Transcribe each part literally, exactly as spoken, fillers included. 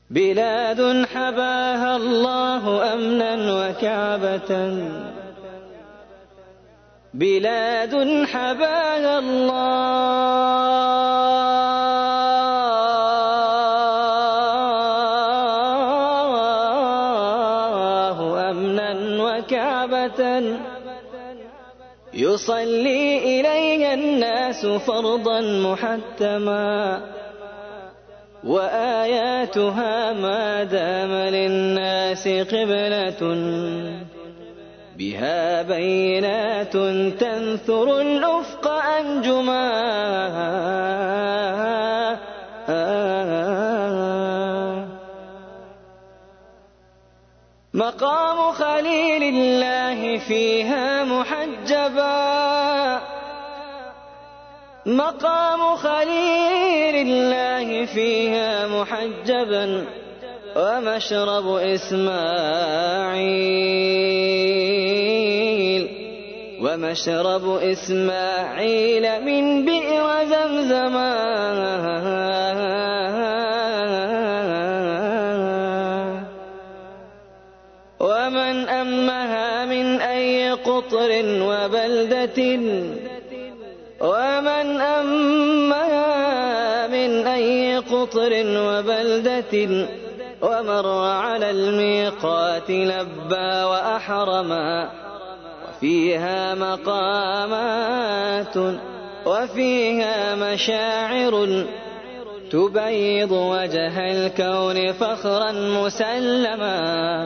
بلاد حباها الله أمنا وكعبة، بلاد حباها الله أمنا وكعبة، يصلي إليها الناس فرضا محتما، وآياتها ما دام للناس قبلة، بها بينات تنثر الأفق أنجما. مقام خليل الله فيها محجبا، مقام خليل الله فيها محجبا، ومشرب إسماعيل ومشرب إسماعيل من بئر زمزما. ومن أمها من أي قطر وبلدة، ومن أمها من أي قطر وبلدة، ومر على الميقات لبى وأحرما. وفيها مقامات وفيها مشاعر، تبيض وجه الكون فخرا مسلما.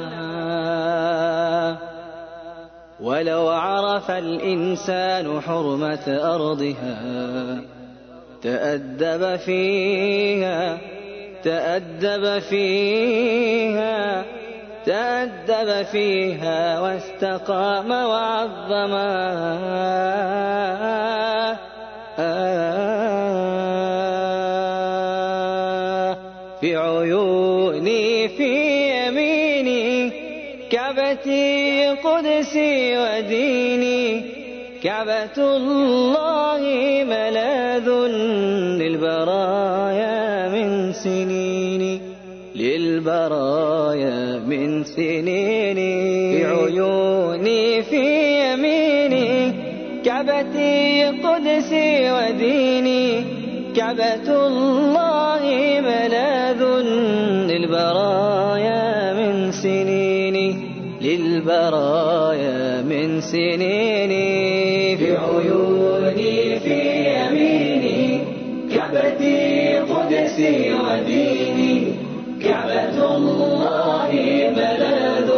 ولو عرف الإنسان حرمة أرضها، تأدب فيها تأدب فيها تأدب فيها واستقام وعظما. في عيوني في يميني كعبتي قدسي وديني، كعبة الله ملاذ للبرايا من سنين، للبرايا من سنين. في عيوني في يميني كعبتي قدسي وديني، كعبة الله ملاذ للبرايا من سنين، للبرايا من سنين. في عيوني في يميني كعبتي قدسي وديني، كعبة الله ملاذ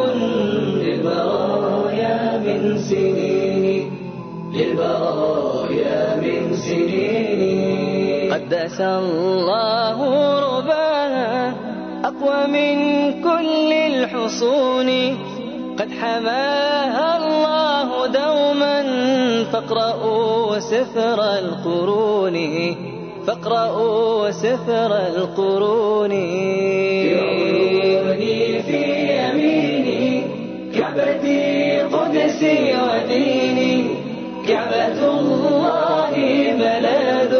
للبرايا من سنين، للبرايا من سنين. قدس الله رباها أقوى من كل الحصون، قد حماها الله دوما. فاقرؤوا سفر القرون، فاقرؤوا سفر القرون. في عيوني في يميني كعبتي قدسي وديني، كعبة الله ملاذ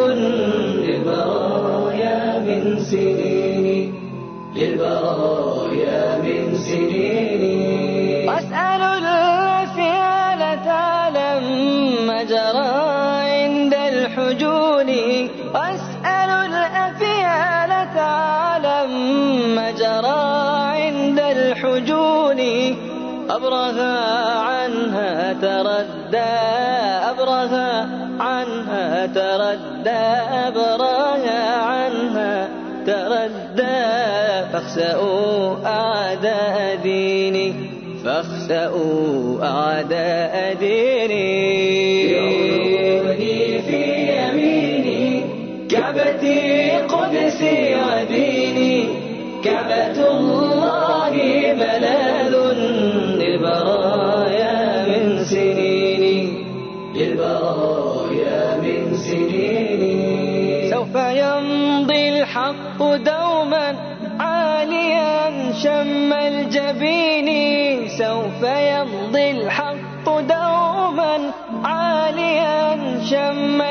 للبرايا من سنين، للبرايا من سنين. واسأل الفيالة على مجرى عند الحجون، واسأل الأفيالة على مجرى عند الحجون. أبرها عنها تردى، أبرها عنها تردى، أبرها عنها تردى. فاخسأوا أعداء ديني، فاخسأوا أعداء ديني. في عيوني في يميني كعبتي قدسي وديني، كعبة الله ملاذ للبرايا من سنين، للبرايا من سنين. سوف يمضي الحق دوما عاليا شم الجبين، سوف يمضي الحق دوما عاليا شم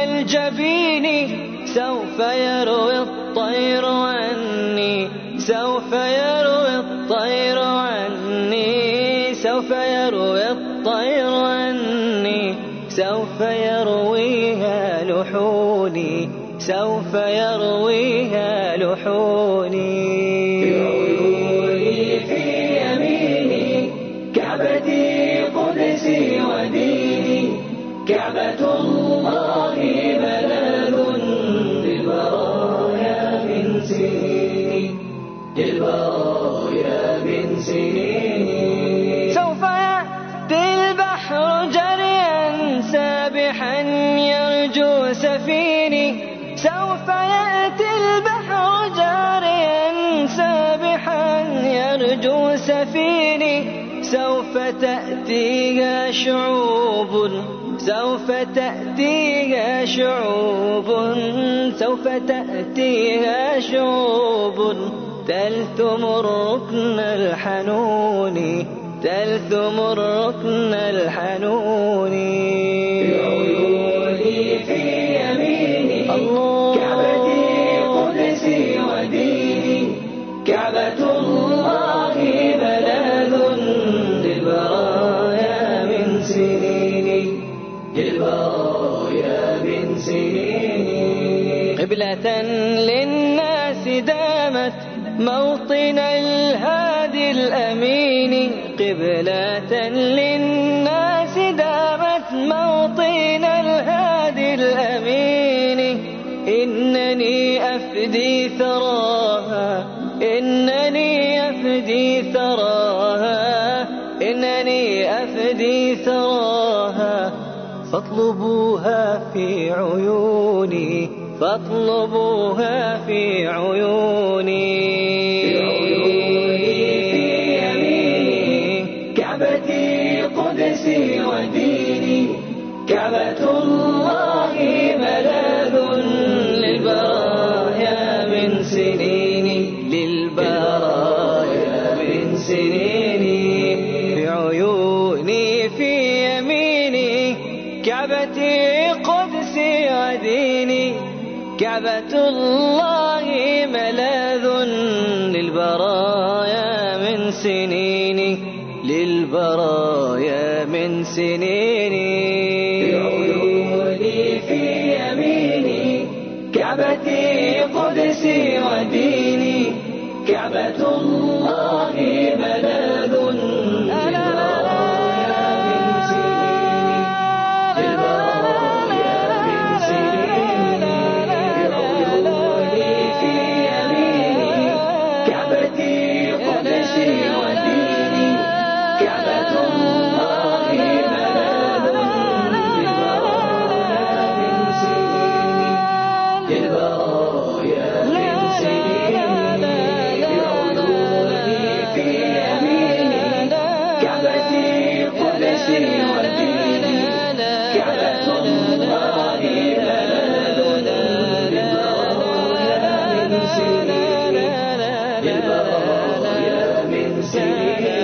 الجبين. سوف يروي الطير عني، سوف يروي الطير عني سوف يرويها لحوني سوف يرويها لحوني بعيوني في يميني كعبتي قدسي وديني كعبة الله ملاذ للبرايا من سنيني للبرايا من سنيني. سوف يأتي البحر جريا سابحا يرجو سفيني سوف يأتي البحر جاريا سابحا يرجو سفيني سوف تأتيها شعوب سوف تأتيها شعوب سوف تأتيها شعوب تلثم الركن الحنون تلثم الركن الحنون. بعيوني في يميني كعبتي قدسي وديني كعبة الله ملاذ للبرايا من سنيني للبرايا من سنيني. قبلة للناس دامت موطن الهادي الأمين قبلة للناس دامت موطن الهادي الأمين. إنني أفدي ثراها إنني أفدي ثراها إنني أفدي ثراها فاطلبوها في عيوني فاطلبوها في عيوني. بعيوني في يميني كعبتي قدسي وديني كعبة الله ملاذ للبرايا من سنيني للبرايا من سنيني. بعيوني في يميني كعبتي قدسي وديني كعبة الله ملاذ للبرايا من سنيني للبرايا من سنيني. بعيوني في يميني كعبتي قدسي وديني كعبة الله ملاذ للبرايا من سنيني للبرايا من سنيني. بعيوني في يميني كعبتي قدسي وديني كعبة الله ملاذ للبرايا من سنيني للبرايا من سنيني. بعيوني في يميني كعبتي قدسي وديني كعبة الله ملاذ للبرايا من سنيني للبرايا من سنيني.